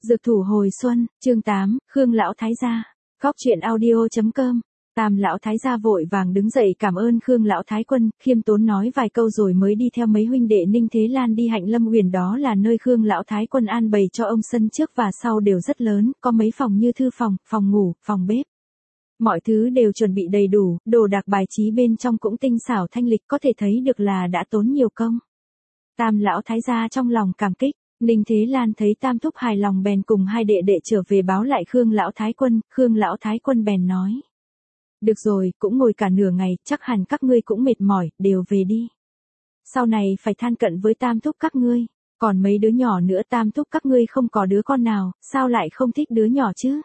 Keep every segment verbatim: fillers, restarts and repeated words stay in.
Dược thủ hồi xuân, chương tám, Khương lão thái gia. Góc truyện audio chấm com. Tam lão thái gia vội vàng đứng dậy cảm ơn Khương lão thái quân, khiêm tốn nói vài câu rồi mới đi theo mấy huynh đệ Ninh Thế Lan đi Hạnh Lâm Uyển, đó là nơi Khương lão thái quân an bày cho ông, sân trước và sau đều rất lớn, có mấy phòng như thư phòng, phòng ngủ, phòng bếp. Mọi thứ đều chuẩn bị đầy đủ, đồ đạc bài trí bên trong cũng tinh xảo thanh lịch, có thể thấy được là đã tốn nhiều công. Tam lão thái gia trong lòng cảm kích. Ninh Thế Lan thấy Tam thúc hài lòng bèn cùng hai đệ đệ trở về báo lại Khương lão thái quân, Khương lão thái quân bèn nói: được rồi, cũng ngồi cả nửa ngày, chắc hẳn các ngươi cũng mệt mỏi, đều về đi. Sau này phải than cận với Tam thúc các ngươi, còn mấy đứa nhỏ nữa, Tam thúc các ngươi không có đứa con nào, sao lại không thích đứa nhỏ chứ?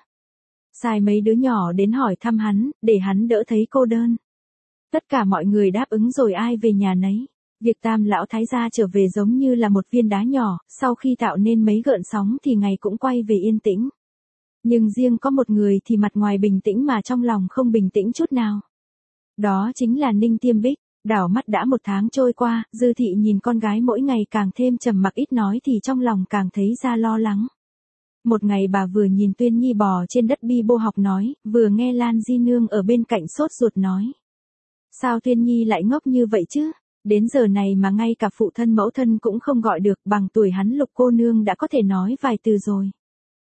Sai mấy đứa nhỏ đến hỏi thăm hắn, để hắn đỡ thấy cô đơn. Tất cả mọi người đáp ứng rồi ai về nhà nấy. Việc Tam lão thái gia trở về giống như là một viên đá nhỏ, sau khi tạo nên mấy gợn sóng thì ngày cũng quay về yên tĩnh. Nhưng riêng có một người thì mặt ngoài bình tĩnh mà trong lòng không bình tĩnh chút nào. Đó chính là Ninh Tiêm Bích. Đảo mắt đã một tháng trôi qua, Dư Thị nhìn con gái mỗi ngày càng thêm trầm mặc ít nói thì trong lòng càng thấy ra lo lắng. Một ngày bà vừa nhìn Tuyên Nhi bò trên đất bi bô học nói, vừa nghe Lan Di Nương ở bên cạnh sốt ruột nói: sao Tuyên Nhi lại ngốc như vậy chứ? Đến giờ này mà ngay cả phụ thân mẫu thân cũng không gọi được, bằng tuổi hắn Lục cô nương đã có thể nói vài từ rồi.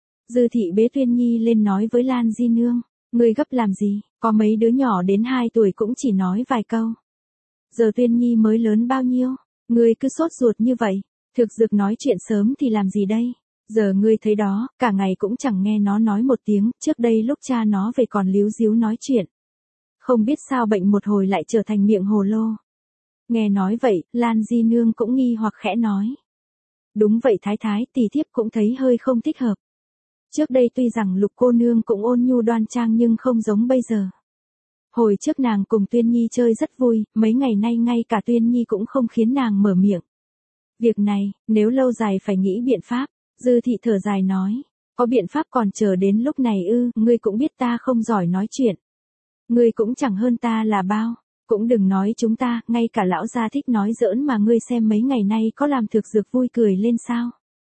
Dư Thị bế Tuyên Nhi lên nói với Lan Di Nương: ngươi gấp làm gì, có mấy đứa nhỏ đến hai tuổi cũng chỉ nói vài câu. Giờ Tuyên Nhi mới lớn bao nhiêu, ngươi cứ sốt ruột như vậy, thực dược nói chuyện sớm thì làm gì đây? Giờ ngươi thấy đó, cả ngày cũng chẳng nghe nó nói một tiếng, trước đây lúc cha nó về còn líu díu nói chuyện. Không biết sao bệnh một hồi lại trở thành miệng hồ lô. Nghe nói vậy, Lan Di Nương cũng nghi hoặc khẽ nói: đúng vậy thái thái, tỷ thiếp cũng thấy hơi không thích hợp. Trước đây tuy rằng Lục cô nương cũng ôn nhu đoan trang nhưng không giống bây giờ. Hồi trước nàng cùng Tuyên Nhi chơi rất vui, mấy ngày nay ngay cả Tuyên Nhi cũng không khiến nàng mở miệng. Việc này, nếu lâu dài phải nghĩ biện pháp. Dư Thị thở dài nói: có biện pháp còn chờ đến lúc này ư? Ngươi cũng biết ta không giỏi nói chuyện. Ngươi cũng chẳng hơn ta là bao. Cũng đừng nói chúng ta, ngay cả lão gia thích nói giỡn mà ngươi xem mấy ngày nay có làm thực dược vui cười lên sao.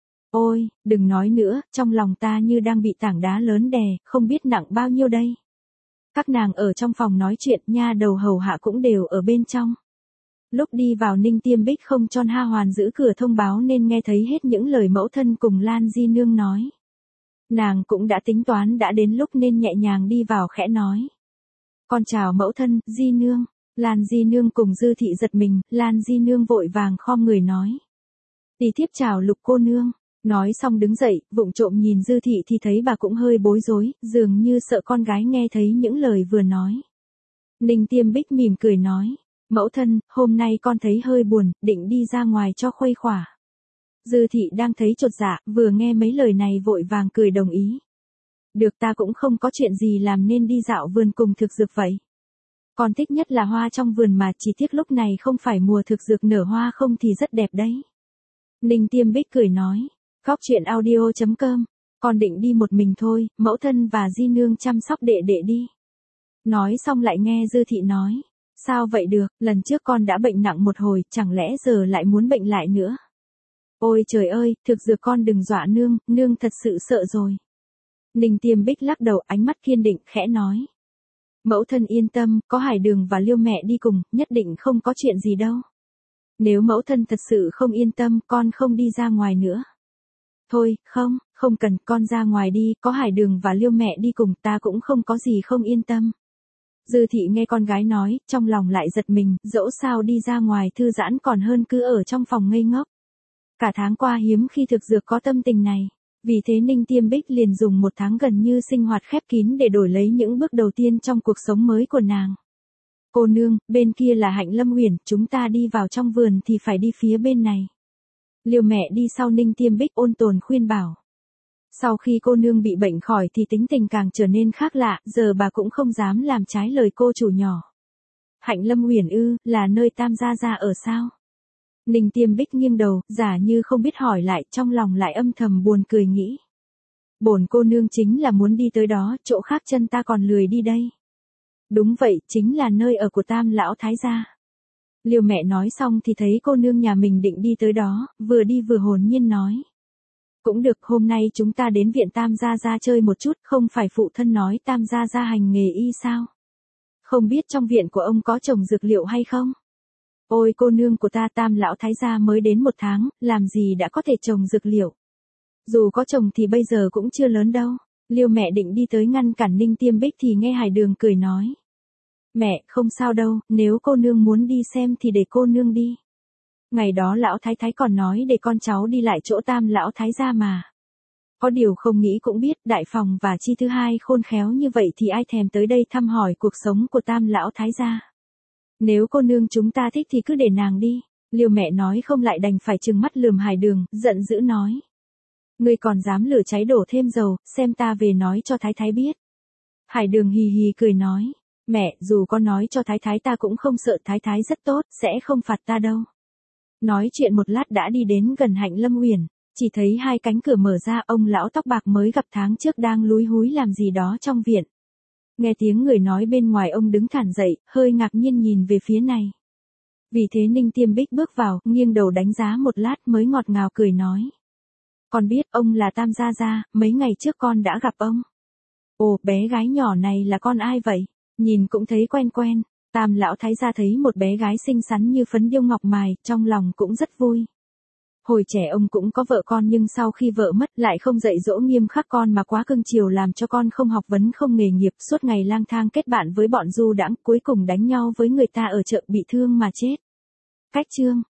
Ôi, đừng nói nữa, trong lòng ta như đang bị tảng đá lớn đè, không biết nặng bao nhiêu đây. Các nàng ở trong phòng nói chuyện, nha đầu hầu hạ cũng đều ở bên trong. Lúc đi vào Ninh Tiêm Bích không cho Ha Hoàn giữ cửa thông báo nên nghe thấy hết những lời mẫu thân cùng Lan Di Nương nói. Nàng cũng đã tính toán đã đến lúc nên nhẹ nhàng đi vào khẽ nói: con chào mẫu thân, Di Nương. Lan Di Nương cùng Dư Thị giật mình, Lan Di Nương vội vàng khom người nói: tỷ thiếp chào Lục cô nương. Nói xong đứng dậy, vụng trộm nhìn Dư Thị thì thấy bà cũng hơi bối rối, dường như sợ con gái nghe thấy những lời vừa nói. Ninh Tiêm Bích mỉm cười nói: mẫu thân, hôm nay con thấy hơi buồn, định đi ra ngoài cho khuây khỏa. Dư Thị đang thấy chột dạ, vừa nghe mấy lời này vội vàng cười đồng ý. Được, ta cũng không có chuyện gì làm nên đi dạo vườn cùng thực dược vậy. Con thích nhất là hoa trong vườn mà, chỉ tiếc lúc này không phải mùa thực dược nở hoa, không thì rất đẹp đấy. Ninh Tiêm Bích cười nói: góc truyện audio chấm com, con định đi một mình thôi, mẫu thân và Di Nương chăm sóc đệ đệ đi. Nói xong lại nghe Dư Thị nói: sao vậy được, lần trước con đã bệnh nặng một hồi, chẳng lẽ giờ lại muốn bệnh lại nữa? Ôi trời ơi, thực dược con đừng dọa nương, nương thật sự sợ rồi. Ninh Tiêm Bích lắc đầu, ánh mắt kiên định, khẽ nói: mẫu thân yên tâm, có Hải Đường và Liêu mẹ đi cùng, nhất định không có chuyện gì đâu. Nếu mẫu thân thật sự không yên tâm, con không đi ra ngoài nữa. Thôi, không, không cần, con ra ngoài đi, có Hải Đường và Liêu mẹ đi cùng, ta cũng không có gì không yên tâm. Dư Thị nghe con gái nói, trong lòng lại giật mình, dẫu sao đi ra ngoài thư giãn còn hơn cứ ở trong phòng ngây ngốc. Cả tháng qua hiếm khi thực dược có tâm tình này. Vì thế Ninh Tiêm Bích liền dùng một tháng gần như sinh hoạt khép kín để đổi lấy những bước đầu tiên trong cuộc sống mới của nàng. Cô nương, bên kia là Hạnh Lâm Uyển, chúng ta đi vào trong vườn thì phải đi phía bên này. Liêu mẹ đi sau Ninh Tiêm Bích ôn tồn khuyên bảo. Sau khi cô nương bị bệnh khỏi thì tính tình càng trở nên khác lạ, giờ bà cũng không dám làm trái lời cô chủ nhỏ. Hạnh Lâm Uyển ư, là nơi Tam gia gia ở sao? Ninh Tiêm Bích nghiêng đầu, giả như không biết hỏi lại, trong lòng lại âm thầm buồn cười nghĩ. Bổn cô nương chính là muốn đi tới đó, chỗ khác chân ta còn lười đi đây. Đúng vậy, chính là nơi ở của Tam lão thái gia. Liêu mẹ nói xong thì thấy cô nương nhà mình định đi tới đó, vừa đi vừa hồn nhiên nói: Cũng được, hôm nay chúng ta đến viện Tam Gia Gia chơi một chút, không phải phụ thân nói Tam Gia Gia hành nghề y sao? Không biết trong viện của ông có trồng dược liệu hay không? Ôi cô nương của ta, Tam lão thái gia mới đến một tháng, làm gì đã có thể trồng dược liệu. Dù có trồng thì bây giờ cũng chưa lớn đâu. Liêu mẹ định đi tới ngăn cản Ninh Tiêm Bích thì nghe Hải Đường cười nói. Mẹ, không sao đâu, nếu cô nương muốn đi xem thì để cô nương đi. Ngày đó lão thái thái còn nói để con cháu đi lại chỗ Tam lão thái gia mà. Có điều không nghĩ cũng biết, đại phòng và chi thứ hai khôn khéo như vậy thì ai thèm tới đây thăm hỏi cuộc sống của Tam lão thái gia. Nếu cô nương chúng ta thích thì cứ để nàng đi. Liêu mẹ nói không lại đành phải trừng mắt lườm Hải Đường, giận dữ nói. Ngươi còn dám lửa cháy đổ thêm dầu, xem ta về nói cho thái thái biết. Hải Đường hì hì cười nói. Mẹ, dù có nói cho thái thái ta cũng không sợ, thái thái rất tốt, sẽ không phạt ta đâu. Nói chuyện một lát đã đi đến gần Hạnh Lâm Uyển, chỉ thấy hai cánh cửa mở ra, ông lão tóc bạc mới gặp tháng trước đang lúi húi làm gì đó trong viện. Nghe tiếng người nói bên ngoài, ông đứng thản dậy, hơi ngạc nhiên nhìn về phía này. Vì thế Ninh Tiêm Bích bước vào, nghiêng đầu đánh giá một lát mới ngọt ngào cười nói. Con biết ông là Tam Gia Gia, mấy ngày trước con đã gặp ông. Ồ, bé gái nhỏ này là con ai vậy? Nhìn cũng thấy quen quen. Tam lão thái gia thấy một bé gái xinh xắn như phấn điêu ngọc mài, trong lòng cũng rất vui. Hồi trẻ ông cũng có vợ con nhưng sau khi vợ mất lại không dạy dỗ nghiêm khắc con mà quá cưng chiều làm cho con không học vấn không nghề nghiệp, suốt ngày lang thang kết bạn với bọn du đãng, cuối cùng đánh nhau với người ta ở chợ bị thương mà chết. Cách chương